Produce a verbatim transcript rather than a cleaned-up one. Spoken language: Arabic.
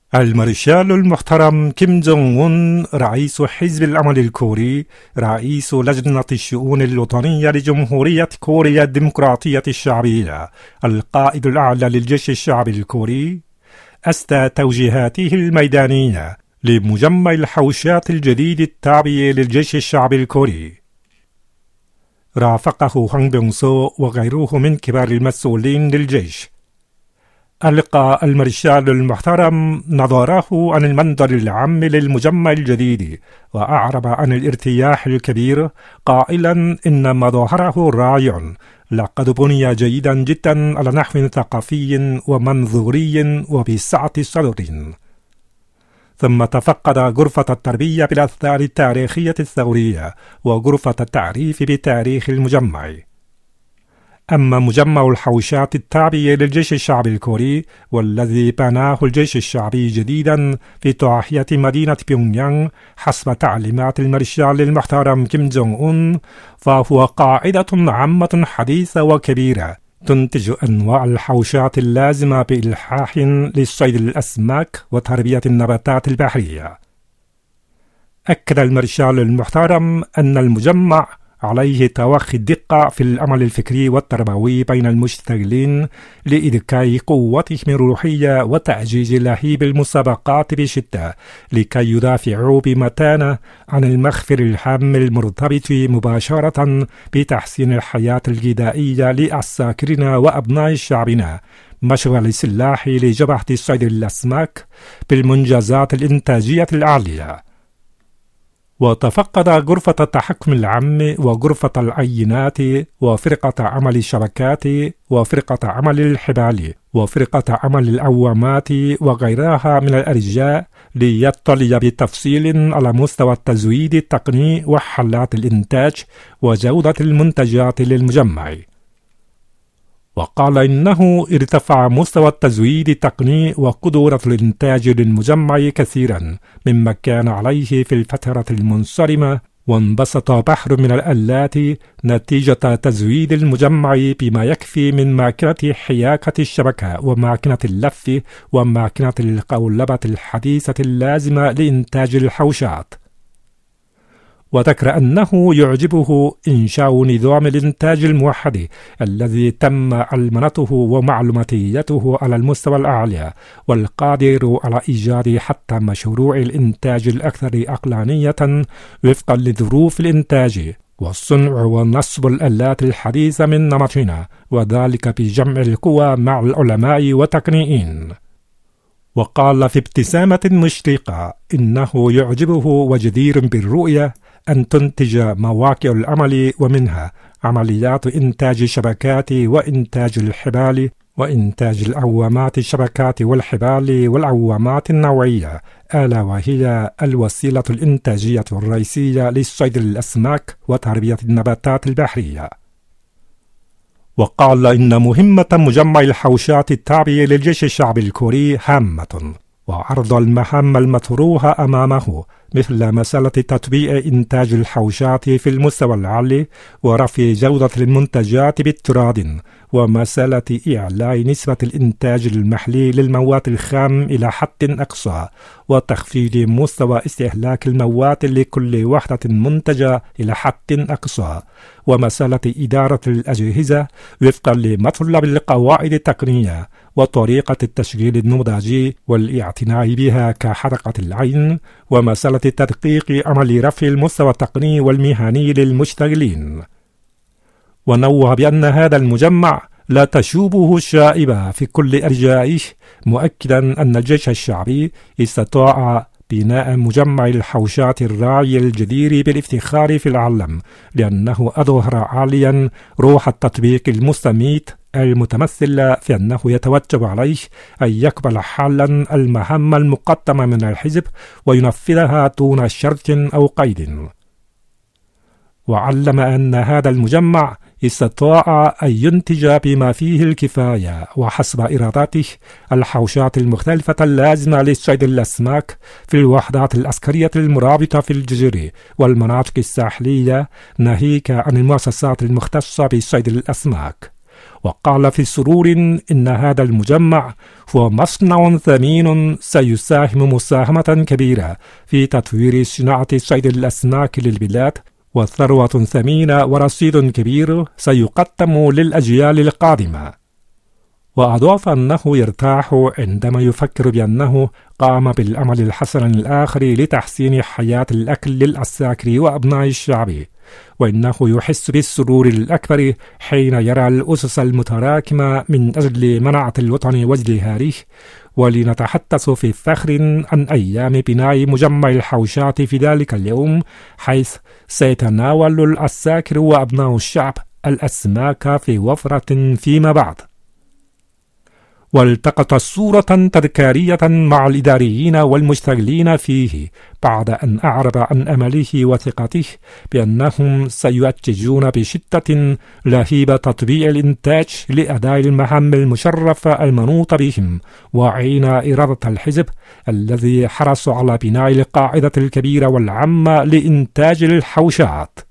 المارشال المحترم كيم جونغ أون رئيس حزب العمل الكوري، رئيس لجنة الشؤون الوطنية لجمهورية كوريا الديمقراطية الشعبية، القائد الأعلى للجيش الشعبي الكوري، أسدى توجيهاته الميدانية لمجمع الحوشات الجديد التابع للجيش الشعبي الكوري. رافقه هوانغ بيونغ سو وغيره من كبار المسؤولين للجيش. ألقى المارشال المحترم نظره عن المنظر العام للمجمع الجديد، وأعرب عن الارتياح الكبير قائلا إن مظهره رائع، لقد بني جيدا جدا على نحو ثقافي ومنظوري وبسعة صدر. ثم تفقد غرفة التربية بالآثار التاريخية الثورية وغرفة التعريف بتاريخ المجمع. أما مجمع الحوشات التابع للجيش الشعبي الكوري، والذي بناه الجيش الشعبي جديدا في ضاحية مدينة بيونغيانغ حسب تعليمات المارشال المحترم كيم جونغ أون، فهو قاعدة عامة حديثة وكبيرة تنتج أنواع الحوشات اللازمة بإلحاح لصيد الأسماك وتربية النباتات البحرية. أكد المارشال المحترم أن المجمع عليه توخي الدقة في العمل الفكري والتربوي بين المشتغلين لإذكاء قوتهم الروحية وتعزيز لهيب المسابقات بشدة، لكي يدافعوا بمتانة عن المخفر الهام المرتبط مباشرة بتحسين الحياة الغذائية لعساكرنا وأبناء شعبنا، مشغل السلاح لجبهة صيد الأسماك بالمنجزات الإنتاجية العالية. وتفقد غرفة التحكم العام وغرفة العينات وفرقة عمل الشبكات وفرقة عمل الحبال وفرقة عمل العوامات وغيرها من الأرجاء ليطلع بالتفصيل على مستوى التزويد التقني وحالات الإنتاج وجودة المنتجات للمجمع. وقال إنه ارتفع مستوى التزويد التقني وقدرة الإنتاج للمجمع كثيرا مما كان عليه في الفترة المنصرمة، وانبسط بحر من الآلات نتيجة تزويد المجمع بما يكفي من ماكينة حياكة الشبكة وماكينة اللف وماكينة القولبة الحديثة اللازمة لإنتاج الحوشات. وذكر أنه يعجبه إنشاء نظام الإنتاج الموحد الذي تم علمنته ومعلوماتيته على المستوى الأعلى، والقادر على إيجاد حتى مشروع الإنتاج الأكثر عقلانية وفقا لظروف الإنتاج والصنع ونصب الآلات الحديثة من نمطنا، وذلك بجمع القوى مع العلماء والتقنيين. وقال في ابتسامة مشرقة إنه يعجبه وجدير بالرؤية أن تنتج مواقع العمل ومنها عمليات إنتاج الشبكات وإنتاج الحبال وإنتاج العوامات الشبكات والحبال والعوامات النوعية، ألا وهي الوسيلة الإنتاجية الرئيسية لصيد الأسماك وتربية النباتات البحرية. وقال إن مهمة مجمع الحوشات التابع للجيش الشعبي الكوري هامة، وعرض المهام المطروحة أمامه مثل مسألة تطبيق إنتاج الحوشات في المستوى العالي ورفع جودة المنتجات باضطراد، ومسألة إعلاء نسبة الإنتاج المحلي للمواد الخام إلى حد أقصى، وتخفيض مستوى استهلاك المواد لكل وحدة منتجة إلى حد أقصى، ومسألة إدارة الأجهزة وفقا لمطلب القواعد التقنية وطريقة التشغيل النموذجي والاعتناء بها كحركة العين، ومسألة تدقيق عمل رفع المستوى التقني والمهني للمشتغلين. ونوه بأن هذا المجمع لا تشوبه الشائبة في كل أرجائه، مؤكدا أن الجيش الشعبي استطاع بناء مجمع الحوشات الراعي الجدير بالافتخار في العالم، لأنه أظهر عاليا روح التطبيق المستميت المتمثل في أنه يتوجب عليه أن يقبل حالا المهام المقدمة من الحزب وينفذها دون شرط أو قيد. وعلم أن هذا المجمع استطاع أن ينتج بما فيه الكفاية وحسب إرادته الحوشات المختلفة اللازمة لصيد الأسماك في الوحدات العسكرية المرابطة في الجزر والمناطق الساحلية، ناهيك عن المؤسسات المختصة بصيد الأسماك. وقال في سرور إن هذا المجمع هو مصنع ثمين سيساهم مساهمة كبيرة في تطوير صناعة صيد الأسماك للبلاد، وثروة ثمينة ورصيد كبير سيقدم للأجيال القادمة. وأضاف أنه يرتاح عندما يفكر بأنه قام بالعمل الحسن الآخر لتحسين حياة الأكل للعساكر وأبناء الشعب، وإنه يحس بالسرور الأكبر حين يرى الأسس المتراكمة من أجل منعة الوطن وازدهاره. ولنتحدث في فخر عن أيام بناء مجمع الحوشات في ذلك اليوم، حيث سيتناول العساكر وأبناء الشعب الأسماك في وفرة فيما بعد. والتقط صورة تذكارية مع الإداريين والمشتغلين فيه بعد أن أعرب عن أمله وثقته بأنهم سيؤججون بشدة لهيب تطبيع الإنتاج لأداء المهام المشرفة المنوط بهم، وعين إرادة الحزب الذي حرص على بناء القاعدة الكبيرة والعامة لإنتاج الحوشات.